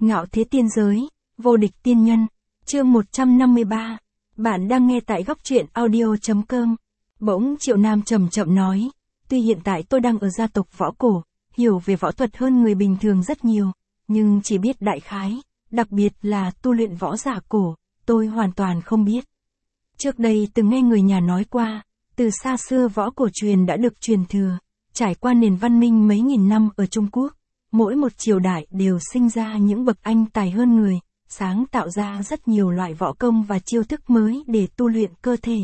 Ngạo thế tiên giới, vô địch tiên nhân, chương 153. Bạn đang nghe tại góc truyện audio.com. Bỗng Triệu Nam chậm chậm nói, tuy hiện tại tôi đang ở gia tộc võ cổ, hiểu về võ thuật hơn người bình thường rất nhiều, nhưng chỉ biết đại khái, đặc biệt là tu luyện võ giả cổ, tôi hoàn toàn không biết. Trước đây từng nghe người nhà nói qua, từ xa xưa võ cổ truyền đã được truyền thừa, trải qua nền văn minh mấy nghìn năm ở Trung Quốc. Mỗi một triều đại đều sinh ra những bậc anh tài hơn người, sáng tạo ra rất nhiều loại võ công và chiêu thức mới để tu luyện cơ thể.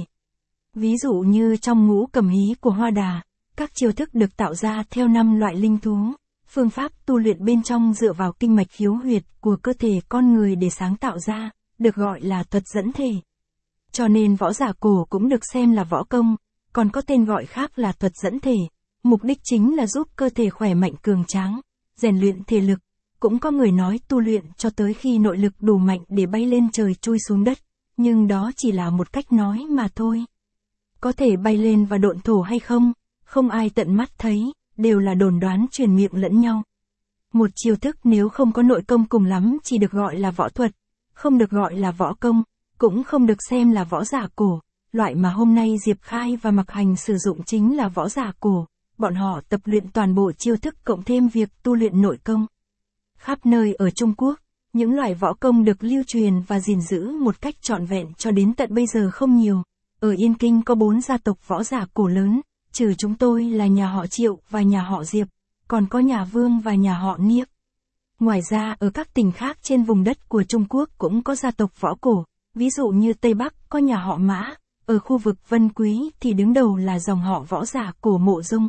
Ví dụ như trong ngũ cẩm hí của Hoa Đà, các chiêu thức được tạo ra theo 5 loại linh thú. Phương pháp tu luyện bên trong dựa vào kinh mạch khiếu huyệt của cơ thể con người để sáng tạo ra, được gọi là thuật dẫn thể. Cho nên võ giả cổ cũng được xem là võ công, còn có tên gọi khác là thuật dẫn thể. Mục đích chính là giúp cơ thể khỏe mạnh cường tráng, rèn luyện thể lực. Cũng có người nói tu luyện cho tới khi nội lực đủ mạnh để bay lên trời chui xuống đất, nhưng đó chỉ là một cách nói mà thôi. Có thể bay lên và độn thổ hay không, không ai tận mắt thấy, đều là đồn đoán truyền miệng lẫn nhau. Một chiêu thức nếu không có nội công cùng lắm chỉ được gọi là võ thuật, không được gọi là võ công, cũng không được xem là võ giả cổ. Loại mà hôm nay Diệp Khai và Mặc Hành sử dụng chính là võ giả cổ. Bọn họ tập luyện toàn bộ chiêu thức cộng thêm việc tu luyện nội công. Khắp nơi ở Trung Quốc, những loại võ công được lưu truyền và gìn giữ một cách trọn vẹn cho đến tận bây giờ không nhiều. Ở Yên Kinh có 4 gia tộc võ giả cổ lớn, trừ chúng tôi là nhà họ Triệu và nhà họ Diệp, còn có nhà Vương và nhà họ Niếp. Ngoài ra ở các tỉnh khác trên vùng đất của Trung Quốc cũng có gia tộc võ cổ, ví dụ như Tây Bắc có nhà họ Mã, ở khu vực Vân Quý thì đứng đầu là dòng họ võ giả cổ Mộ Dung.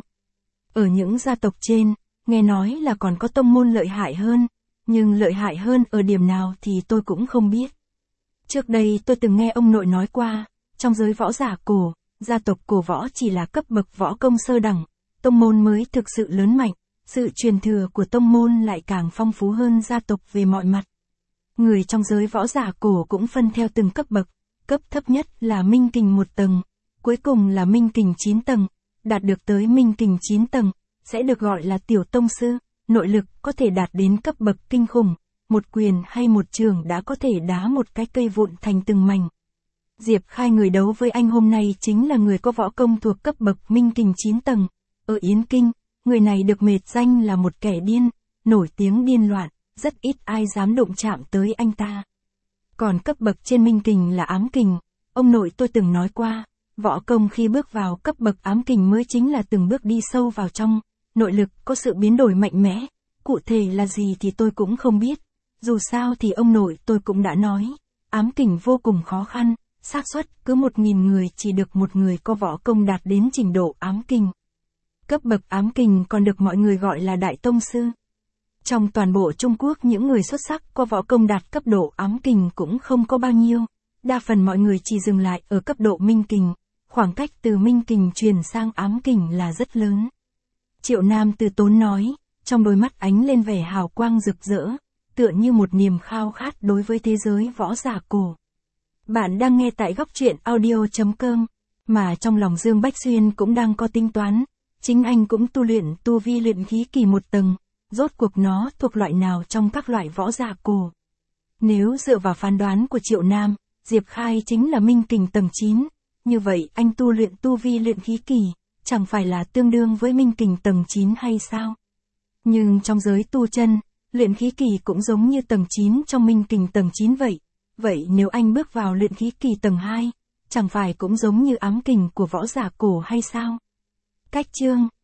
Ở những gia tộc trên, nghe nói là còn có tông môn lợi hại hơn, nhưng lợi hại hơn ở điểm nào thì tôi cũng không biết. Trước đây tôi từng nghe ông nội nói qua, trong giới võ giả cổ, gia tộc cổ võ chỉ là cấp bậc võ công sơ đẳng, tông môn mới thực sự lớn mạnh, sự truyền thừa của tông môn lại càng phong phú hơn gia tộc về mọi mặt. Người trong giới võ giả cổ cũng phân theo từng cấp bậc, cấp thấp nhất là Minh Kình 1 tầng, cuối cùng là Minh Kình 9 tầng. Đạt được tới Minh Kình 9 tầng, sẽ được gọi là tiểu tông sư, nội lực có thể đạt đến cấp bậc kinh khủng, một quyền hay một trường đã có thể đá một cái cây vụn thành từng mảnh. Diệp Khai người đấu với anh hôm nay chính là người có võ công thuộc cấp bậc Minh Kình 9 tầng. Ở Yến Kinh, người này được mệnh danh là một kẻ điên, nổi tiếng điên loạn, rất ít ai dám đụng chạm tới anh ta. Còn cấp bậc trên Minh Kình là ám kình, ông nội tôi từng nói qua. Võ công khi bước vào cấp bậc ám kình mới chính là từng bước đi sâu vào trong, nội lực có sự biến đổi mạnh mẽ, cụ thể là gì thì tôi cũng không biết, dù sao thì ông nội tôi cũng đã nói, ám kình vô cùng khó khăn, xác suất cứ 1.000 người chỉ được một người có võ công đạt đến trình độ ám kình. Cấp bậc ám kình còn được mọi người gọi là đại tông sư. Trong toàn bộ Trung Quốc những người xuất sắc có võ công đạt cấp độ ám kình cũng không có bao nhiêu, đa phần mọi người chỉ dừng lại ở cấp độ minh kình. Khoảng cách từ minh kình truyền sang ám kình là rất lớn. Triệu Nam từ tốn nói, trong đôi mắt ánh lên vẻ hào quang rực rỡ, tựa như một niềm khao khát đối với thế giới võ giả cổ. Bạn đang nghe tại góc truyện audio.com, mà trong lòng Dương Bách Xuyên cũng đang có tính toán, chính anh cũng tu luyện tu vi luyện khí kỳ 1 tầng, rốt cuộc nó thuộc loại nào trong các loại võ giả cổ. Nếu dựa vào phán đoán của Triệu Nam, Diệp Khai chính là minh kình tầng 9. Như vậy anh tu luyện tu vi luyện khí kỳ, chẳng phải là tương đương với minh kình tầng 9 hay sao? Nhưng trong giới tu chân, luyện khí kỳ cũng giống như tầng 9 trong minh kình tầng 9 vậy. Vậy nếu anh bước vào luyện khí kỳ tầng 2, chẳng phải cũng giống như ám kình của võ giả cổ hay sao? Cách chương